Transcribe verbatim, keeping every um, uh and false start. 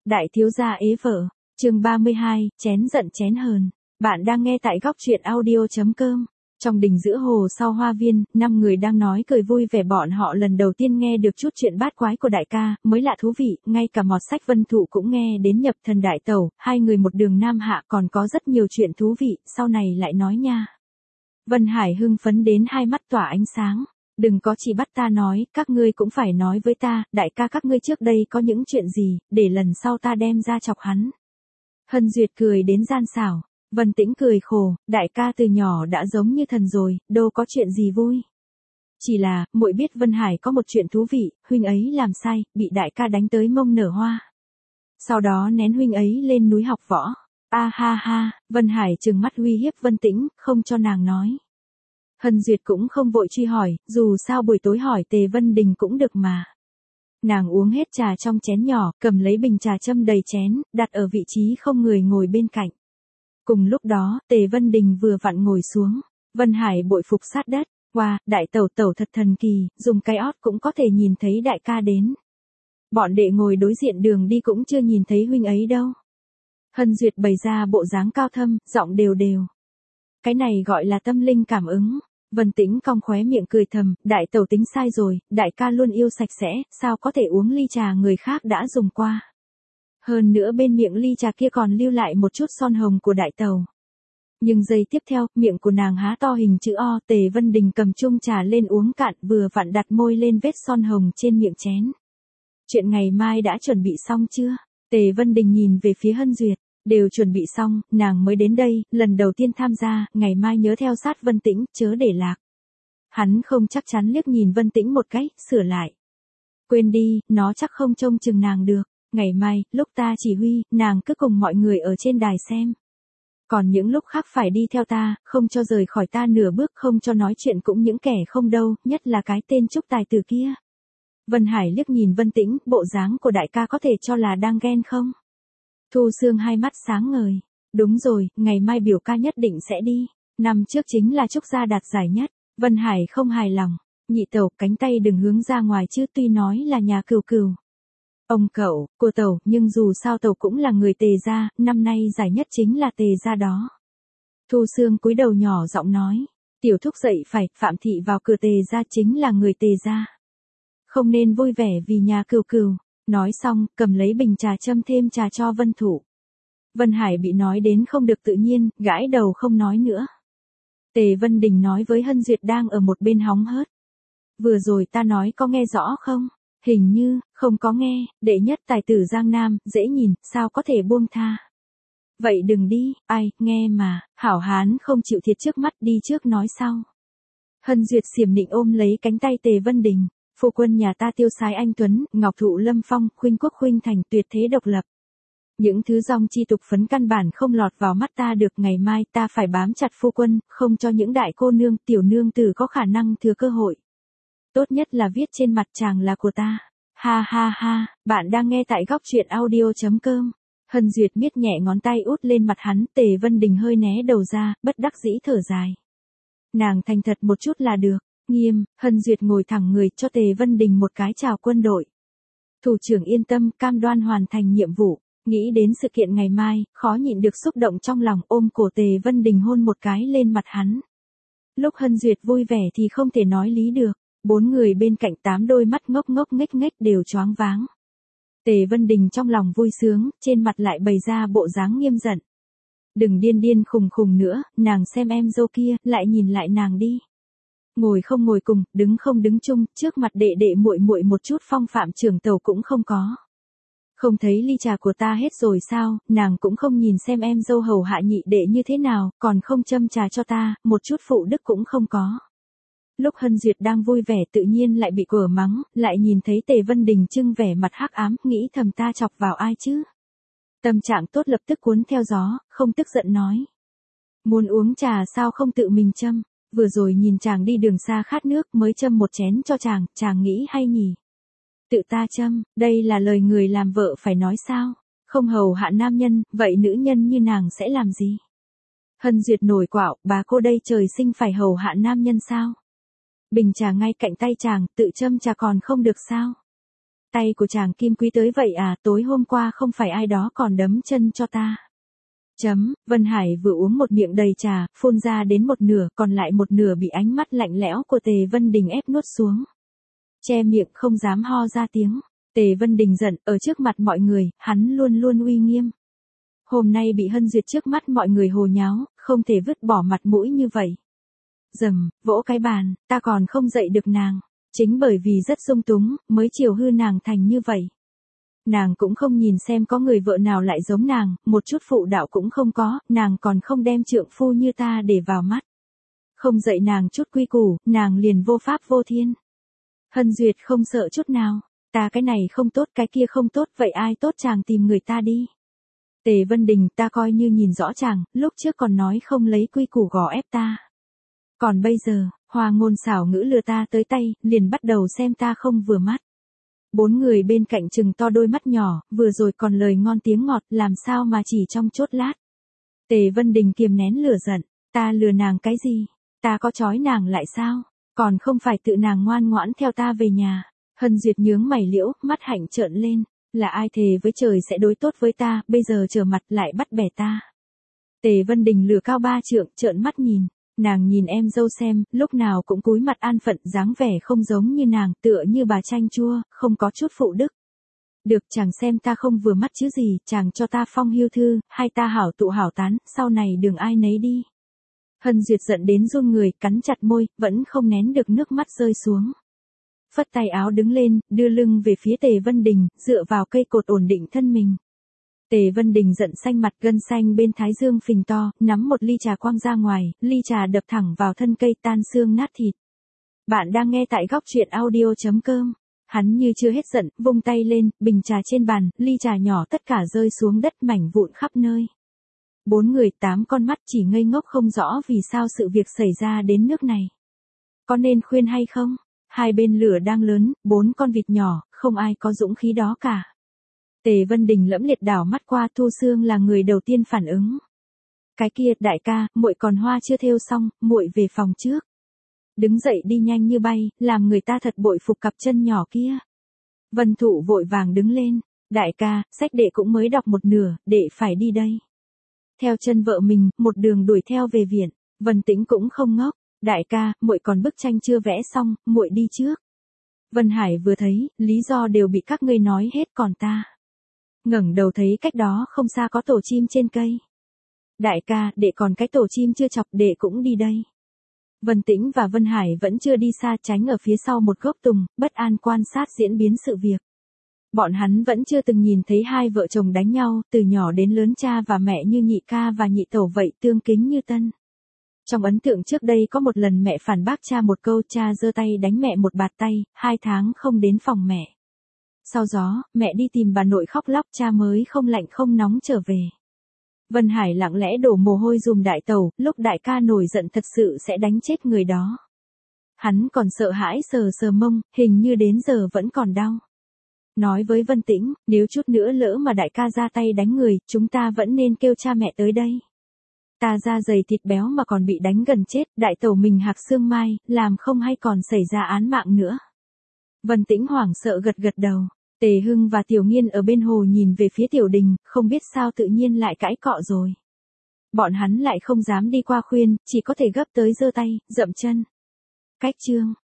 Đại thiếu gia ế vợ, chương ba mươi hai, chén giận chén hờn. Bạn đang nghe tại góc truyện audio chấm com. Trong đình giữa hồ sau hoa viên, năm người đang nói cười vui vẻ, bọn họ lần đầu tiên nghe được chút chuyện bát quái của đại ca, mới lạ thú vị, ngay cả Mọt Sách Vân Thụ cũng nghe đến nhập thần đại tẩu, hai người một đường nam hạ còn có rất nhiều chuyện thú vị, sau này lại nói nha. Vân Hải hưng phấn đến hai mắt tỏa ánh sáng. Đừng có chỉ bắt ta nói, các ngươi cũng phải nói với ta, đại ca các ngươi trước đây có những chuyện gì, để lần sau ta đem ra chọc hắn. Hân Duyệt cười đến gian xảo, Vân Tĩnh cười khổ, đại ca từ nhỏ đã giống như thần rồi, đâu có chuyện gì vui. Chỉ là, muội biết Vân Hải có một chuyện thú vị, huynh ấy làm sai, bị đại ca đánh tới mông nở hoa. Sau đó nén huynh ấy lên núi học võ. A ha ha, Vân Hải trừng mắt uy hiếp Vân Tĩnh, không cho nàng nói. Hân Duyệt cũng không vội truy hỏi, dù sao buổi tối hỏi Tề Vân Đình cũng được mà. Nàng uống hết trà trong chén nhỏ, cầm lấy bình trà châm đầy chén, đặt ở vị trí không người ngồi bên cạnh. Cùng lúc đó, Tề Vân Đình vừa vặn ngồi xuống. Vân Hải bội phục sát đất. Wow, đại tẩu tẩu thật thần kỳ, dùng cái ót cũng có thể nhìn thấy đại ca đến. Bọn đệ ngồi đối diện đường đi cũng chưa nhìn thấy huynh ấy đâu. Hân Duyệt bày ra bộ dáng cao thâm, giọng đều đều. Cái này gọi là tâm linh cảm ứng. Vân Tĩnh cong khóe miệng cười thầm, đại tẩu tính sai rồi, đại ca luôn yêu sạch sẽ, sao có thể uống ly trà người khác đã dùng qua. Hơn nữa bên miệng ly trà kia còn lưu lại một chút son hồng của đại tẩu. Nhưng giây tiếp theo, miệng của nàng há to hình chữ O, Tề Vân Đình cầm chung trà lên uống cạn, vừa vặn đặt môi lên vết son hồng trên miệng chén. Chuyện ngày mai đã chuẩn bị xong chưa? Tề Vân Đình nhìn về phía Hân Duyệt. Đều chuẩn bị xong, nàng mới đến đây, lần đầu tiên tham gia, ngày mai nhớ theo sát Vân Tĩnh, chớ để lạc. Hắn không chắc chắn liếc nhìn Vân Tĩnh một cái, sửa lại. Quên đi, nó chắc không trông chừng nàng được, ngày mai, lúc ta chỉ huy, nàng cứ cùng mọi người ở trên đài xem. Còn những lúc khác phải đi theo ta, không cho rời khỏi ta nửa bước, không cho nói chuyện cũng những kẻ không đâu, nhất là cái tên Trúc Tài Tử kia. Vân Hải liếc nhìn Vân Tĩnh, bộ dáng của đại ca có thể cho là đang ghen không? Thu Sương hai mắt sáng ngời. Đúng rồi, ngày mai biểu ca nhất định sẽ đi. Năm trước chính là Trúc gia đạt giải nhất. Vân Hải không hài lòng. Nhị tẩu, cánh tay đừng hướng ra ngoài chứ, tuy nói là nhà Cửu Cửu. Ông cậu, cô tẩu, nhưng dù sao tẩu cũng là người Tề gia, năm nay giải nhất chính là Tề gia đó. Thu Sương cúi đầu nhỏ giọng nói. Tiểu thúc dậy phải, Phạm thị vào cửa Tề gia chính là người Tề gia. Không nên vui vẻ vì nhà Cửu Cửu. Nói xong, cầm lấy bình trà châm thêm trà cho Vân Thụ. Vân Hải bị nói đến không được tự nhiên, gãi đầu không nói nữa. Tề Vân Đình nói với Hân Duyệt đang ở một bên hóng hớt. Vừa rồi ta nói có nghe rõ không? Hình như, không có nghe, đệ nhất tài tử Giang Nam, dễ nhìn, sao có thể buông tha. Vậy đừng đi, ai, nghe mà, hảo hán không chịu thiệt trước mắt, đi trước nói sau. Hân Duyệt xiểm nịnh ôm lấy cánh tay Tề Vân Đình. Phu quân nhà ta tiêu sái anh tuấn, ngọc thụ lâm phong, khuynh quốc khuynh thành, tuyệt thế độc lập. Những thứ dòng chi tục phấn căn bản không lọt vào mắt ta được, ngày mai ta phải bám chặt phu quân, không cho những đại cô nương, tiểu nương tử có khả năng thừa cơ hội. Tốt nhất là viết trên mặt chàng là của ta. Ha ha ha, bạn đang nghe tại góc truyện audio chấm com. Hân Duyệt miết nhẹ ngón tay út lên mặt hắn, Tề Vân Đình hơi né đầu ra, bất đắc dĩ thở dài. Nàng thành thật một chút là được. Nghiêm, Hân Duyệt ngồi thẳng người cho Tề Vân Đình một cái chào quân đội. Thủ trưởng yên tâm, cam đoan hoàn thành nhiệm vụ. Nghĩ đến sự kiện ngày mai, khó nhịn được xúc động trong lòng, ôm cổ Tề Vân Đình hôn một cái lên mặt hắn. Lúc Hân Duyệt vui vẻ thì không thể nói lý được. Bốn người bên cạnh tám đôi mắt ngốc ngốc nghếch nghếch đều choáng váng. Tề Vân Đình trong lòng vui sướng, trên mặt lại bày ra bộ dáng nghiêm giận. Đừng điên điên khùng khùng nữa, nàng xem em dâu kia, lại nhìn lại nàng đi. Ngồi không ngồi cùng, đứng không đứng chung, trước mặt đệ đệ muội muội một chút phong phạm trưởng tàu cũng không có. Không thấy ly trà của ta hết rồi sao, nàng cũng không nhìn xem em dâu hầu hạ nhị đệ như thế nào, còn không châm trà cho ta, một chút phụ đức cũng không có. Lúc Hân Duyệt đang vui vẻ tự nhiên lại bị quở mắng, lại nhìn thấy Tề Vân Đình trưng vẻ mặt hắc ám, nghĩ thầm ta chọc vào ai chứ. Tâm trạng tốt lập tức cuốn theo gió, không tức giận nói. Muốn uống trà sao không tự mình châm. Vừa rồi nhìn chàng đi đường xa khát nước mới châm một chén cho chàng, chàng nghĩ hay nhỉ? Tự ta châm, đây là lời người làm vợ phải nói sao? Không hầu hạ nam nhân, vậy nữ nhân như nàng sẽ làm gì? Hân Duyệt nổi quạo, bà cô đây trời sinh phải hầu hạ nam nhân sao? Bình trà ngay cạnh tay chàng, tự châm trà còn không được sao? Tay của chàng kim quý tới vậy à, tối hôm qua không phải ai đó còn đấm chân cho ta. Chấm, Vân Hải vừa uống một miệng đầy trà, phun ra đến một nửa, còn lại một nửa bị ánh mắt lạnh lẽo của Tề Vân Đình ép nuốt xuống. Che miệng không dám ho ra tiếng. Tề Vân Đình giận, ở trước mặt mọi người, hắn luôn luôn uy nghiêm. Hôm nay bị Hân Duyệt trước mắt mọi người hồ nháo, không thể vứt bỏ mặt mũi như vậy. Dầm, vỗ cái bàn, ta còn không dậy được nàng. Chính bởi vì rất dung túng, mới chiều hư nàng thành như vậy. Nàng cũng không nhìn xem có người vợ nào lại giống nàng, một chút phụ đạo cũng không có, nàng còn không đem trượng phu như ta để vào mắt. Không dạy nàng chút quy củ, nàng liền vô pháp vô thiên. Hân Duyệt không sợ chút nào, ta cái này không tốt cái kia không tốt, vậy ai tốt chàng tìm người ta đi. Tề Vân Đình, ta coi như nhìn rõ chàng, lúc trước còn nói không lấy quy củ gò ép ta. Còn bây giờ, hoa ngôn xảo ngữ lừa ta tới tay, liền bắt đầu xem ta không vừa mắt. Bốn người bên cạnh trừng to đôi mắt nhỏ, vừa rồi còn lời ngon tiếng ngọt, làm sao mà chỉ trong chốt lát. Tề Vân Đình kiềm nén lửa giận, ta lừa nàng cái gì, ta có trói nàng lại sao, còn không phải tự nàng ngoan ngoãn theo ta về nhà. Hân Duyệt nhướng mày liễu, mắt hạnh trợn lên, là ai thề với trời sẽ đối tốt với ta, bây giờ trở mặt lại bắt bẻ ta. Tề Vân Đình lửa cao ba trượng, trợn mắt nhìn. Nàng nhìn em dâu xem, lúc nào cũng cúi mặt an phận, dáng vẻ không giống như nàng, tựa như bà chanh chua, không có chút phụ đức. Được, chàng xem ta không vừa mắt chứ gì, chàng cho ta phong hưu thư, hay ta hảo tụ hảo tán, sau này đừng ai nấy đi. Hân Duyệt giận đến run người, cắn chặt môi, vẫn không nén được nước mắt rơi xuống. Phất tay áo đứng lên, đưa lưng về phía Tề Vân Đình, dựa vào cây cột ổn định thân mình. Tề Vân Đình giận xanh mặt, gân xanh bên thái dương phình to, nắm một ly trà quăng ra ngoài, ly trà đập thẳng vào thân cây, tan xương nát thịt. Bạn đang nghe tại góc truyện audio chấm com. Hắn như chưa hết giận, vung tay lên, bình trà trên bàn, ly trà nhỏ tất cả rơi xuống đất, mảnh vụn khắp nơi. Bốn người tám con mắt chỉ ngây ngốc không rõ vì sao sự việc xảy ra đến nước này. Có nên khuyên hay không? Hai bên lửa đang lớn, bốn con vịt nhỏ, không ai có dũng khí đó cả. Tề Vân Đình lẫm liệt đảo mắt qua, Thu Sương là người đầu tiên phản ứng. Cái kia, đại ca, muội còn hoa chưa thêu xong, muội về phòng trước. Đứng dậy đi nhanh như bay, làm người ta thật bội phục cặp chân nhỏ kia. Vân Thụ vội vàng đứng lên, đại ca, sách đệ cũng mới đọc một nửa, đệ phải đi đây. Theo chân vợ mình, một đường đuổi theo về viện, Vân Tĩnh cũng không ngốc, đại ca, muội còn bức tranh chưa vẽ xong, muội đi trước. Vân Hải vừa thấy, lý do đều bị các ngươi nói hết còn ta. Ngẩng đầu thấy cách đó không xa có tổ chim trên cây. Đại ca, đệ còn cái tổ chim chưa chọc, đệ cũng đi đây. Vân Tĩnh và Vân Hải vẫn chưa đi xa, tránh ở phía sau một gốc tùng, bất an quan sát diễn biến sự việc. Bọn hắn vẫn chưa từng nhìn thấy hai vợ chồng đánh nhau, từ nhỏ đến lớn cha và mẹ như nhị ca và nhị tẩu vậy, tương kính như tân. Trong ấn tượng trước đây có một lần mẹ phản bác cha một câu, cha giơ tay đánh mẹ một bạt tay, hai tháng không đến phòng mẹ. Sau đó, mẹ đi tìm bà nội khóc lóc, cha mới không lạnh không nóng trở về. Vân Hải lặng lẽ đổ mồ hôi dùm đại tẩu, lúc đại ca nổi giận thật sự sẽ đánh chết người đó. Hắn còn sợ hãi sờ sờ mông, hình như đến giờ vẫn còn đau. Nói với Vân Tĩnh, nếu chút nữa lỡ mà đại ca ra tay đánh người, chúng ta vẫn nên kêu cha mẹ tới đây. Ta da dày thịt béo mà còn bị đánh gần chết, đại tẩu mình hạc xương mai, làm không hay còn xảy ra án mạng nữa. Vân Tĩnh hoảng sợ gật gật đầu. Tề Hưng và Tiểu Nghiên ở bên hồ nhìn về phía Tiểu Đình, không biết sao tự nhiên lại cãi cọ rồi. Bọn hắn lại không dám đi qua khuyên, chỉ có thể gấp tới giơ tay, dậm chân. Cách chương.